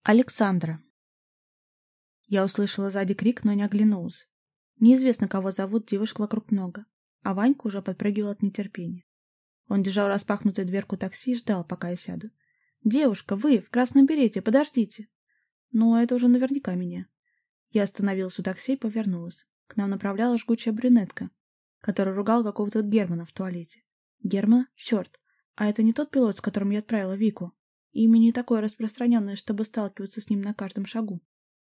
Александра. Я услышала сзади крик, но не оглянулась. Неизвестно, кого зовут, девушек вокруг много, а Ванька уже подпрыгивал от нетерпения. Он держал распахнутую дверку такси и ждал, пока я сяду. «Девушка, вы, в красном берете, подождите!» Ну, это уже наверняка меня. Я остановилась у такси и повернулась. К нам направлялась жгучая брюнетка, которая ругала какого-то Германа в туалете. Герман? Черт! А это не тот пилот, с которым я отправила Вику? Имя не такое распространенное, чтобы сталкиваться с ним на каждом шагу.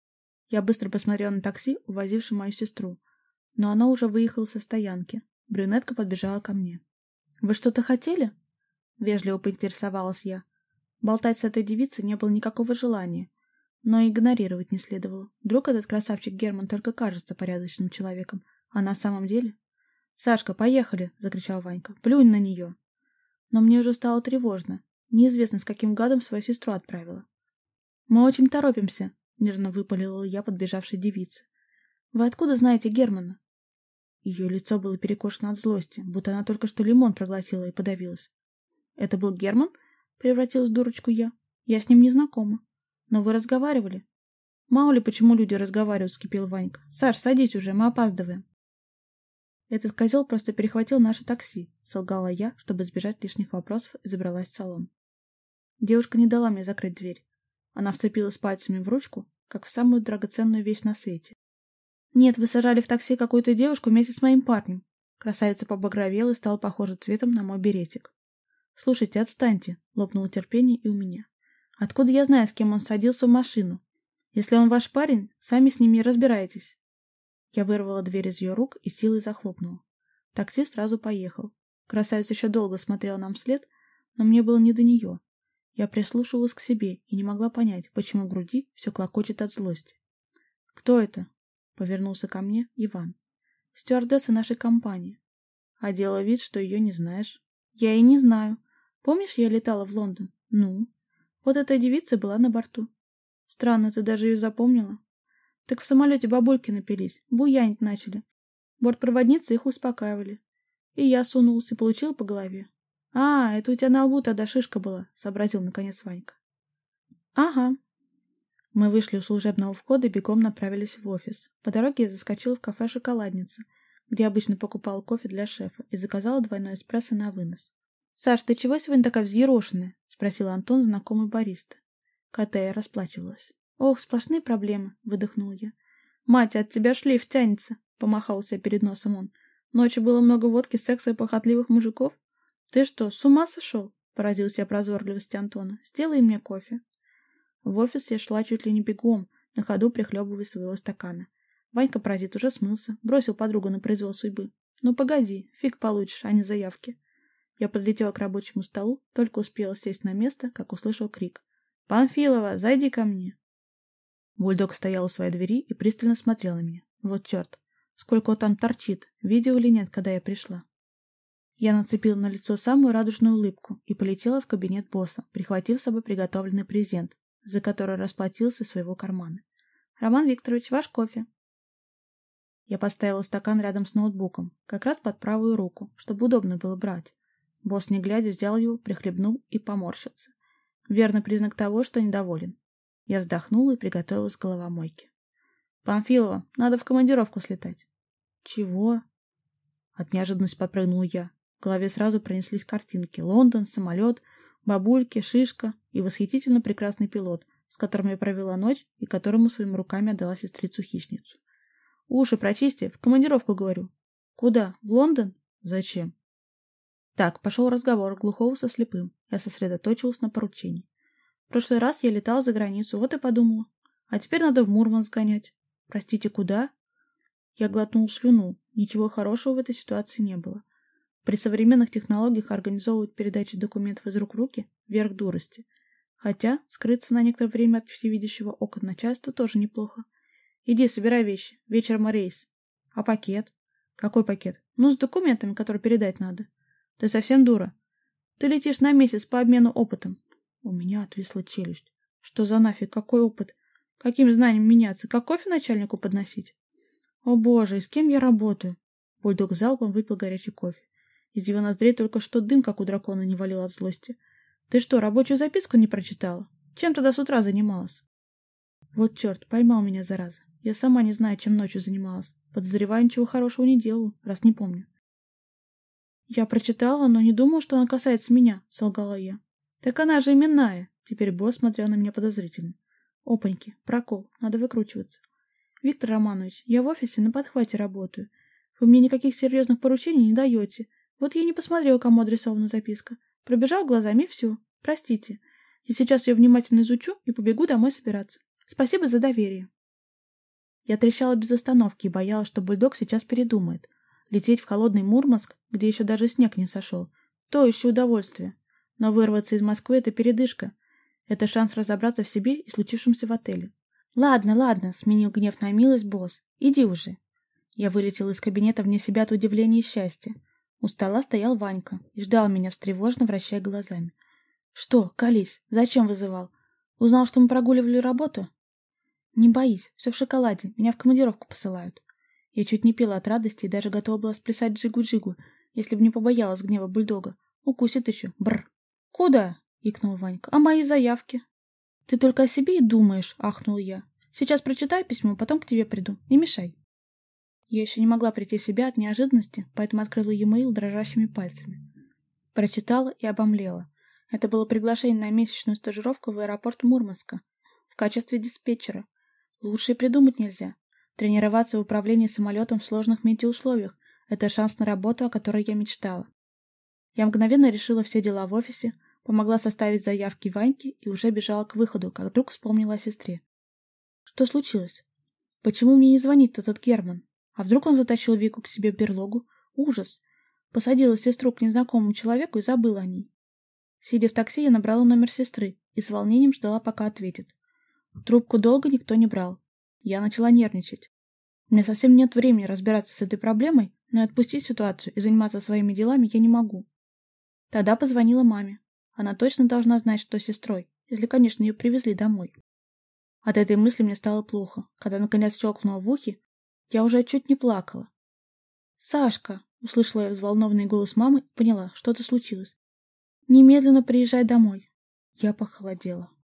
Я быстро посмотрела на такси, увозившее мою сестру, но оно уже выехало со стоянки. Брюнетка подбежала ко мне. «Вы что-то хотели?» — вежливо поинтересовалась я. Болтать с этой девицей не было никакого желания, но и игнорировать не следовало. Вдруг этот красавчик Герман только кажется порядочным человеком, а на самом деле... «Сашка, поехали!» — закричал Ванька. «Плюнь на нее!» Но мне уже стало тревожно. Неизвестно, с каким гадом свою сестру отправила. «Мы очень торопимся», — нервно выпалила я подбежавшей девице. «Вы откуда знаете Германа?» Ее лицо было перекошено от злости, будто она только что лимон проглотила и подавилась. «Это был Герман?» — превратилась в дурочку я. «Я с ним не знакома. Но вы разговаривали?» «Мало ли, почему люди разговаривают», — вскипел Ванька. «Саш, садись уже, мы опаздываем». «Этот козел просто перехватил наше такси», — солгала я, чтобы избежать лишних вопросов, и забралась в салон. Девушка не дала мне закрыть дверь. Она вцепилась пальцами в ручку, как в самую драгоценную вещь на свете. «Нет, вы сажали в такси какую-то девушку вместе с моим парнем». Красавица побагровела и стала похожа цветом на мой беретик. «Слушайте, отстаньте», — лопнуло терпение и у меня. «Откуда я знаю, с кем он садился в машину? Если он ваш парень, сами с ними разбирайтесь». Я вырвала дверь из ее рук и силой захлопнула. Такси сразу поехал. Красавица еще долго смотрела нам вслед, но мне было не до нее. Я прислушивалась к себе и не могла понять, почему в груди все клокочет от злости. «Кто это?» — повернулся ко мне Иван. «Стюардесса нашей компании. А делала вид, что ее не знаешь». «Я и не знаю. Помнишь, я летала в Лондон?» «Ну?» «Вот эта девица была на борту». «Странно, ты даже ее запомнила?» «Так в самолете бабульки напились, буянить начали. Бортпроводницы их успокаивали. И я сунулся и получил по голове». «А, это у тебя на лбу тогда шишка была», — сообразил наконец Ванька. «Ага». Мы вышли у служебного входа и бегом направились в офис. По дороге я заскочила в кафе «Шоколадница», где обычно покупала кофе для шефа, и заказала двойной эспрессо на вынос. «Саш, ты чего сегодня такая взъерошенная?» — спросил Антон, знакомый бариста. Катя расплачивалась. «Ох, сплошные проблемы», — выдохнула я. «Мать, от тебя шлейф тянется», — помахал себя перед носом он. «Ночью было много водки, секса и похотливых мужиков». «Ты что, с ума сошел?» — поразился я прозорливости Антона. «Сделай мне кофе». В офис я шла чуть ли не бегом, на ходу прихлебывая своего стакана. Ванька-паразит уже смылся, бросил подругу на произвол судьбы. «Ну погоди, фиг получишь, а не заявки». Я подлетела к рабочему столу, только успела сесть на место, как услышал крик. «Панфилова, зайди ко мне!» Бульдог стоял у своей двери и пристально смотрел на меня. Вот черт, сколько он там торчит, видел или нет, когда я пришла. Я нацепила на лицо самую радужную улыбку и полетела в кабинет босса, прихватив с собой приготовленный презент, за который расплатился из своего кармана. «Роман Викторович, ваш кофе». Я поставила стакан рядом с ноутбуком, как раз под правую руку, чтобы удобно было брать. Босс, не глядя, взял его, прихлебнул и поморщился. Верный признак того, что недоволен. Я вздохнула и приготовилась к головомойке. «Памфилова, надо в командировку слетать». «Чего?» От неожиданности подпрыгнула я. В голове сразу пронеслись картинки. Лондон, самолет, бабульки, шишка и восхитительно прекрасный пилот, с которым я провела ночь и которому своими руками отдала сестрицу-хищницу. «Уши прочисти, в командировку, говорю». «Куда? В Лондон? Зачем?» Так, пошел разговор глухого со слепым. Я сосредоточилась на поручении. В прошлый раз я летала за границу, вот и подумала. А теперь надо в Мурманск гонять. Простите, куда? Я глотнул слюну. Ничего хорошего в этой ситуации не было. При современных технологиях организовывать передачу документов из рук в руки — верх дурости. Хотя скрыться на некоторое время от всевидящего ока начальства тоже неплохо. Иди, собирай вещи. Вечером рейс. А пакет? Какой пакет? Ну, с документами, которые передать надо. Ты совсем дура. Ты летишь на месяц по обмену опытом. У меня отвисла челюсть. Что за нафиг? Какой опыт? Каким знанием меняться? Как кофе начальнику подносить? О боже, и с кем я работаю? Бульдог залпом выпил горячий кофе. Из его ноздрей только что дым, как у дракона, не валил от злости. Ты что, рабочую записку не прочитала? Чем тогда с утра занималась? Вот черт, поймал меня, зараза. Я сама не знаю, чем ночью занималась. Подозреваю, ничего хорошего не делаю, раз не помню. Я прочитала, но не думала, что она касается меня, солгала я. Так она же именная. Теперь босс смотрел на меня подозрительно. Опаньки, прокол, надо выкручиваться. Виктор Романович, я в офисе на подхвате работаю. Вы мне никаких серьезных поручений не даете. Вот я не посмотрела, кому адресована записка. Пробежал глазами и все. Простите. Я сейчас ее внимательно изучу и побегу домой собираться. Спасибо за доверие. Я трещала без остановки и боялась, что бульдог сейчас передумает. Лететь в холодный Мурманск, где еще даже снег не сошел, то еще удовольствие. Но вырваться из Москвы — это передышка. Это шанс разобраться в себе и случившемся в отеле. «Ладно, ладно», — сменил гнев на милость босс. «Иди уже». Я вылетела из кабинета вне себя от удивления и счастья. У стола стоял Ванька и ждал меня, встревоженно вращая глазами. «Что, колись, зачем вызывал? Узнал, что мы прогуливали работу?» «Не боись, все в шоколаде, меня в командировку посылают». Я чуть не пела от радости и даже готова была сплясать джигу-джигу, если бы не побоялась гнева бульдога. Укусит еще. Бррр. «Куда?» — икнул Ванька. «А мои заявки?» «Ты только о себе и думаешь», — ахнул я. «Сейчас прочитаю письмо, потом к тебе приду. Не мешай». Я еще не могла прийти в себя от неожиданности, поэтому открыла e-mail дрожащими пальцами. Прочитала и обомлела. Это было приглашение на месячную стажировку в аэропорт Мурманска в качестве диспетчера. Лучше и придумать нельзя. Тренироваться в управлении самолетом в сложных метеоусловиях — это шанс на работу, о которой я мечтала. Я мгновенно решила все дела в офисе, помогла составить заявки Ваньке и уже бежала к выходу, как вдруг вспомнила о сестре. Что случилось? Почему мне не звонит этот Герман? А вдруг он затащил Вику к себе в берлогу? Ужас! Посадила сестру к незнакомому человеку и забыла о ней. Сидя в такси, я набрала номер сестры и с волнением ждала, пока ответит. Трубку долго никто не брал. Я начала нервничать. У меня совсем нет времени разбираться с этой проблемой, но и отпустить ситуацию и заниматься своими делами я не могу. Тогда позвонила маме. Она точно должна знать, что с сестрой, если, конечно, ее привезли домой. От этой мысли мне стало плохо. Когда наконец щелкнула в ухе, я уже чуть не плакала. «Сашка!» — услышала я взволнованный голос мамы и поняла, что-то случилось. «Немедленно приезжай домой». Я похолодела.